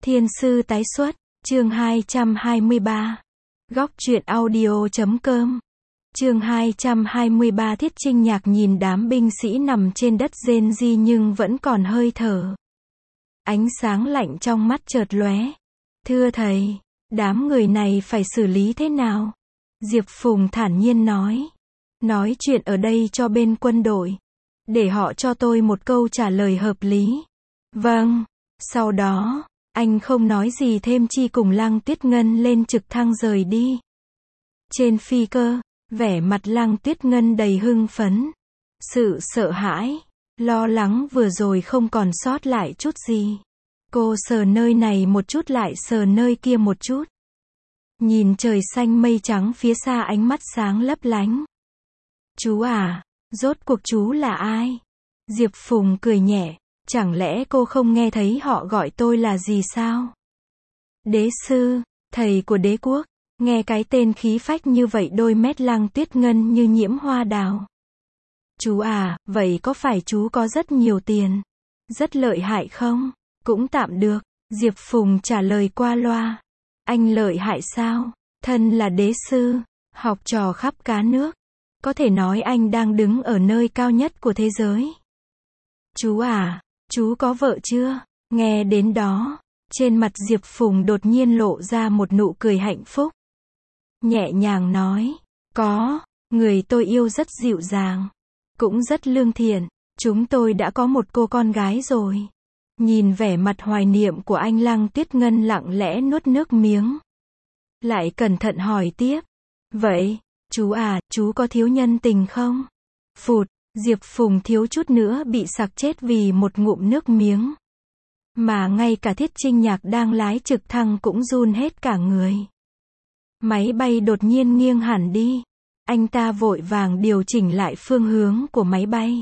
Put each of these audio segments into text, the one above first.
Thiên sư tái xuất, chương 223. Góc truyện audio.com. Chương 223. Thiết Trinh Nhạc nhìn đám binh sĩ nằm trên đất rên ri nhưng vẫn còn hơi thở. Ánh sáng lạnh trong mắt chợt lóe. Thưa thầy, đám người này phải xử lý thế nào? Diệp Phùng thản nhiên nói. Nói chuyện ở đây cho bên quân đội. Để họ cho tôi một câu trả lời hợp lý. Vâng. Sau đó, anh không nói gì thêm chi cùng Lăng Tuyết Ngân lên trực thăng rời đi. Trên phi cơ, vẻ mặt Lăng Tuyết Ngân đầy hưng phấn. Sự sợ hãi, lo lắng vừa rồi không còn sót lại chút gì. Cô sờ nơi này một chút lại sờ nơi kia một chút. Nhìn trời xanh mây trắng phía xa ánh mắt sáng lấp lánh. Chú à, rốt cuộc chú là ai? Diệp Phùng cười nhẹ. Chẳng lẽ cô không nghe thấy họ gọi tôi là gì sao? Đế sư, thầy của đế quốc. Nghe cái tên khí phách như vậy đôi mét Lăng Tuyết Ngân như nhiễm hoa đào. Chú à, vậy có phải chú có rất nhiều tiền? Rất lợi hại không? Cũng tạm được. Diệp Phùng trả lời qua loa. Anh lợi hại sao? Thân là đế sư, học trò khắp cả nước. Có thể nói anh đang đứng ở nơi cao nhất của thế giới. Chú à, chú có vợ chưa? Nghe đến đó, trên mặt Diệp Phùng đột nhiên lộ ra một nụ cười hạnh phúc. Nhẹ nhàng nói, có, người tôi yêu rất dịu dàng, cũng rất lương thiện, chúng tôi đã có một cô con gái rồi. Nhìn vẻ mặt hoài niệm của anh Lăng Tuyết Ngân lặng lẽ nuốt nước miếng. Lại cẩn thận hỏi tiếp, vậy, chú à, chú có thiếu nhân tình không? Phụt. Diệp Phùng thiếu chút nữa bị sặc chết vì một ngụm nước miếng. Mà ngay cả Thiết Trinh Nhạc đang lái trực thăng cũng run hết cả người. Máy bay đột nhiên nghiêng hẳn đi. Anh ta vội vàng điều chỉnh lại phương hướng của máy bay.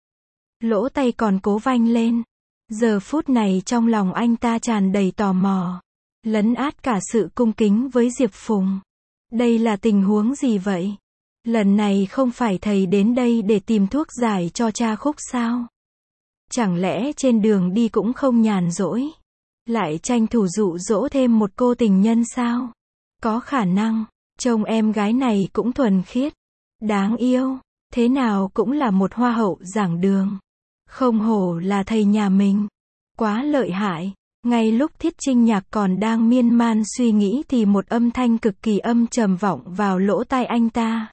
Lỗ tay còn cố vanh lên. Giờ phút này trong lòng anh ta tràn đầy tò mò. Lấn át cả sự cung kính với Diệp Phùng. Đây là tình huống gì vậy? Lần này không phải thầy đến đây để tìm thuốc giải cho cha Khúc sao? Chẳng lẽ trên đường đi cũng không nhàn rỗi? Lại tranh thủ dụ dỗ thêm một cô tình nhân sao? Có khả năng, trông em gái này cũng thuần khiết, đáng yêu, thế nào cũng là một hoa hậu giảng đường. Không hổ là thầy nhà mình, quá lợi hại. Ngay lúc Thiết Trinh Nhạc còn đang miên man suy nghĩ thì một âm thanh cực kỳ âm trầm vọng vào lỗ tai anh ta.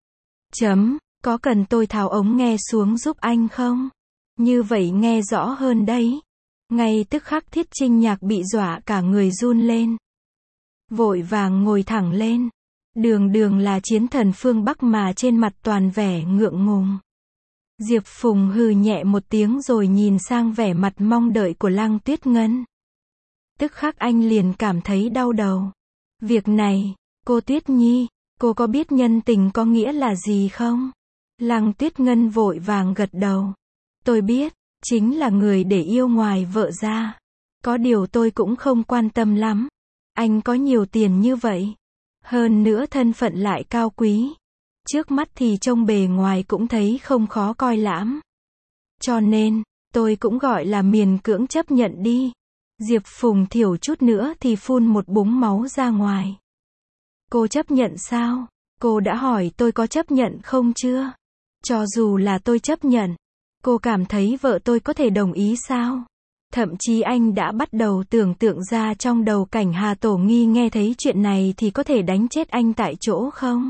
Có cần tôi tháo ống nghe xuống giúp anh không? Như vậy nghe rõ hơn đấy. Ngay tức khắc Thiết Trinh Nhạc bị dọa cả người run lên. Vội vàng ngồi thẳng lên. Đường là chiến thần phương Bắc mà trên mặt toàn vẻ ngượng ngùng. Diệp Phùng hừ nhẹ một tiếng rồi nhìn sang vẻ mặt mong đợi của Lăng Tuyết Ngân. Tức khắc anh liền cảm thấy đau đầu. Việc này, cô Tuyết Nhi, cô có biết nhân tình có nghĩa là gì không? Lăng Tuyết Ngân vội vàng gật đầu. Tôi biết, chính là người để yêu ngoài vợ ra. Có điều tôi cũng không quan tâm lắm. Anh có nhiều tiền như vậy. Hơn nữa thân phận lại cao quý. Trước mắt thì trông bề ngoài cũng thấy không khó coi lắm. Cho nên, tôi cũng gọi là miền cưỡng chấp nhận đi. Diệp Phùng thiểu chút nữa thì phun một búng máu ra ngoài. Cô chấp nhận sao? Cô đã hỏi tôi có chấp nhận không chưa? Cho dù là tôi chấp nhận, cô cảm thấy vợ tôi có thể đồng ý sao? Thậm chí anh đã bắt đầu tưởng tượng ra trong đầu cảnh Hà Tổ Nghi nghe thấy chuyện này thì có thể đánh chết anh tại chỗ không?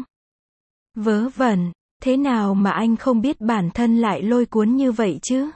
Vớ vẩn, thế nào mà anh không biết bản thân lại lôi cuốn như vậy chứ?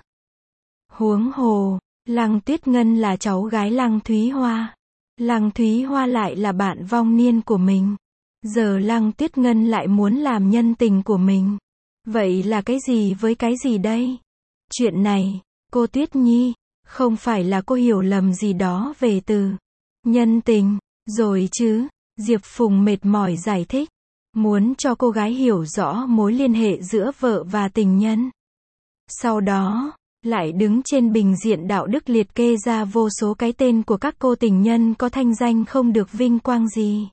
Huống hồ, Lăng Tuyết Ngân là cháu gái Lăng Thúy Hoa. Lăng Thúy Hoa lại là bạn vong niên của mình. Giờ Lăng Tuyết Ngân lại muốn làm nhân tình của mình. Vậy là cái gì với cái gì đây? Chuyện này, cô Tuyết Nhi, không phải là cô hiểu lầm gì đó về từ nhân tình, rồi chứ? Diệp Phùng mệt mỏi giải thích. Muốn cho cô gái hiểu rõ mối liên hệ giữa vợ và tình nhân. Sau đó, lại đứng trên bình diện đạo đức liệt kê ra vô số cái tên của các cô tình nhân có thanh danh không được vinh quang gì.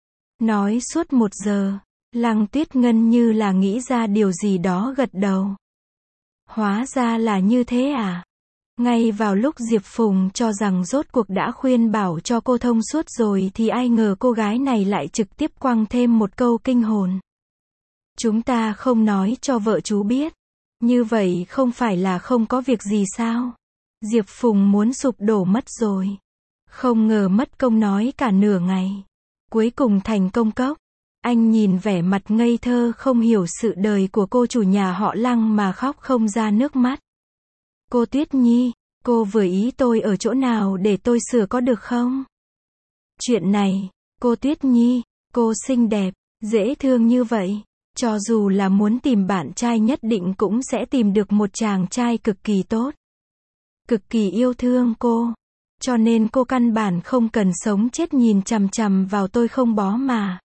Nói suốt 1 giờ, Lăng Tuyết Ngân như là nghĩ ra điều gì đó gật đầu. Hóa ra là như thế à? Ngay vào lúc Diệp Phùng cho rằng rốt cuộc đã khuyên bảo cho cô thông suốt rồi thì ai ngờ cô gái này lại trực tiếp quăng thêm một câu kinh hồn. Chúng ta không nói cho vợ chú biết. Như vậy không phải là không có việc gì sao? Diệp Phùng muốn sụp đổ mất rồi. Không ngờ mất công nói cả nửa ngày. Cuối cùng thành công cốc. Anh nhìn vẻ mặt ngây thơ không hiểu sự đời của cô chủ nhà họ Lăng mà khóc không ra nước mắt. Cô Tuyết Nhi, cô vừa ý tôi ở chỗ nào để tôi sửa có được không? Chuyện này, cô Tuyết Nhi, cô xinh đẹp, dễ thương như vậy. Cho dù là muốn tìm bạn trai nhất định cũng sẽ tìm được một chàng trai cực kỳ tốt. Cực kỳ yêu thương cô. Cho nên cô căn bản không cần sống chết nhìn chằm chằm vào tôi không bó mà.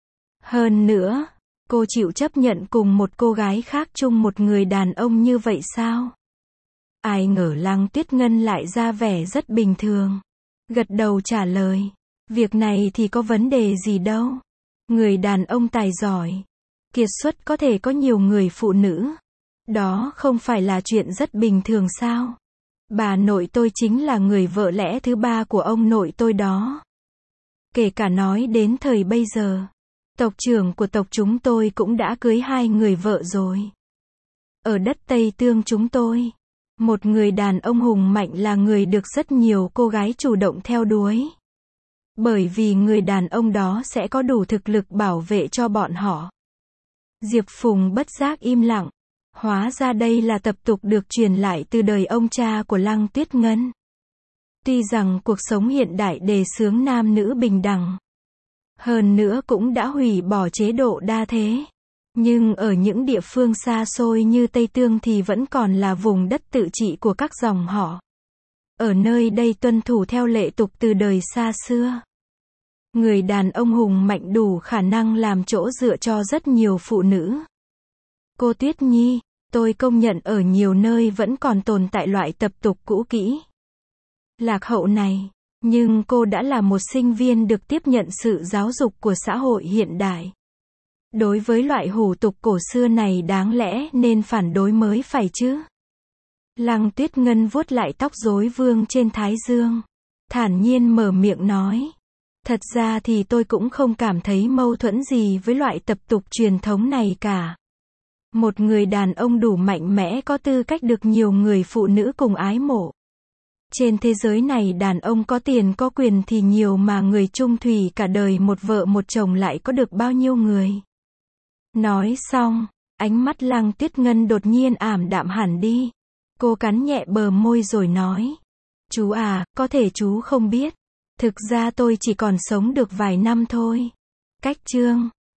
Hơn nữa, cô chịu chấp nhận cùng một cô gái khác chung một người đàn ông như vậy sao? Ai ngờ Lăng Tuyết Ngân lại ra vẻ rất bình thường. Gật đầu trả lời. Việc này thì có vấn đề gì đâu. Người đàn ông tài giỏi, kiệt xuất có thể có nhiều người phụ nữ. Đó không phải là chuyện rất bình thường sao? Bà nội tôi chính là người vợ lẽ thứ ba của ông nội tôi đó. Kể cả nói đến thời bây giờ, tộc trưởng của tộc chúng tôi cũng đã cưới 2 người vợ rồi. Ở đất Tây Tương chúng tôi, một người đàn ông hùng mạnh là người được rất nhiều cô gái chủ động theo đuổi. Bởi vì người đàn ông đó sẽ có đủ thực lực bảo vệ cho bọn họ. Diệp Phùng bất giác im lặng. Hóa ra đây là tập tục được truyền lại từ đời ông cha của Lăng Tuyết Ngân. Tuy rằng cuộc sống hiện đại đề xướng nam nữ bình đẳng, hơn nữa cũng đã hủy bỏ chế độ đa thế, nhưng ở những địa phương xa xôi như Tây Tương thì vẫn còn là vùng đất tự trị của các dòng họ. Ở nơi đây tuân thủ theo lệ tục từ đời xa xưa. Người đàn ông hùng mạnh đủ khả năng làm chỗ dựa cho rất nhiều phụ nữ. Cô Tuyết Nhi, tôi công nhận ở nhiều nơi vẫn còn tồn tại loại tập tục cũ kỹ, lạc hậu này, nhưng cô đã là một sinh viên được tiếp nhận sự giáo dục của xã hội hiện đại. Đối với loại hủ tục cổ xưa này đáng lẽ nên phản đối mới phải chứ. Lăng Tuyết Ngân vuốt lại tóc rối vương trên thái dương, thản nhiên mở miệng nói. Thật ra thì tôi cũng không cảm thấy mâu thuẫn gì với loại tập tục truyền thống này cả. Một người đàn ông đủ mạnh mẽ có tư cách được nhiều người phụ nữ cùng ái mộ. Trên thế giới này đàn ông có tiền có quyền thì nhiều mà người chung thủy cả đời một vợ một chồng lại có được bao nhiêu người. Nói xong, ánh mắt Lăng Tuyết Ngân đột nhiên ảm đạm hẳn đi. Cô cắn nhẹ bờ môi rồi nói. Chú à, có thể chú không biết. Thực ra tôi chỉ còn sống được vài năm thôi. Cách chương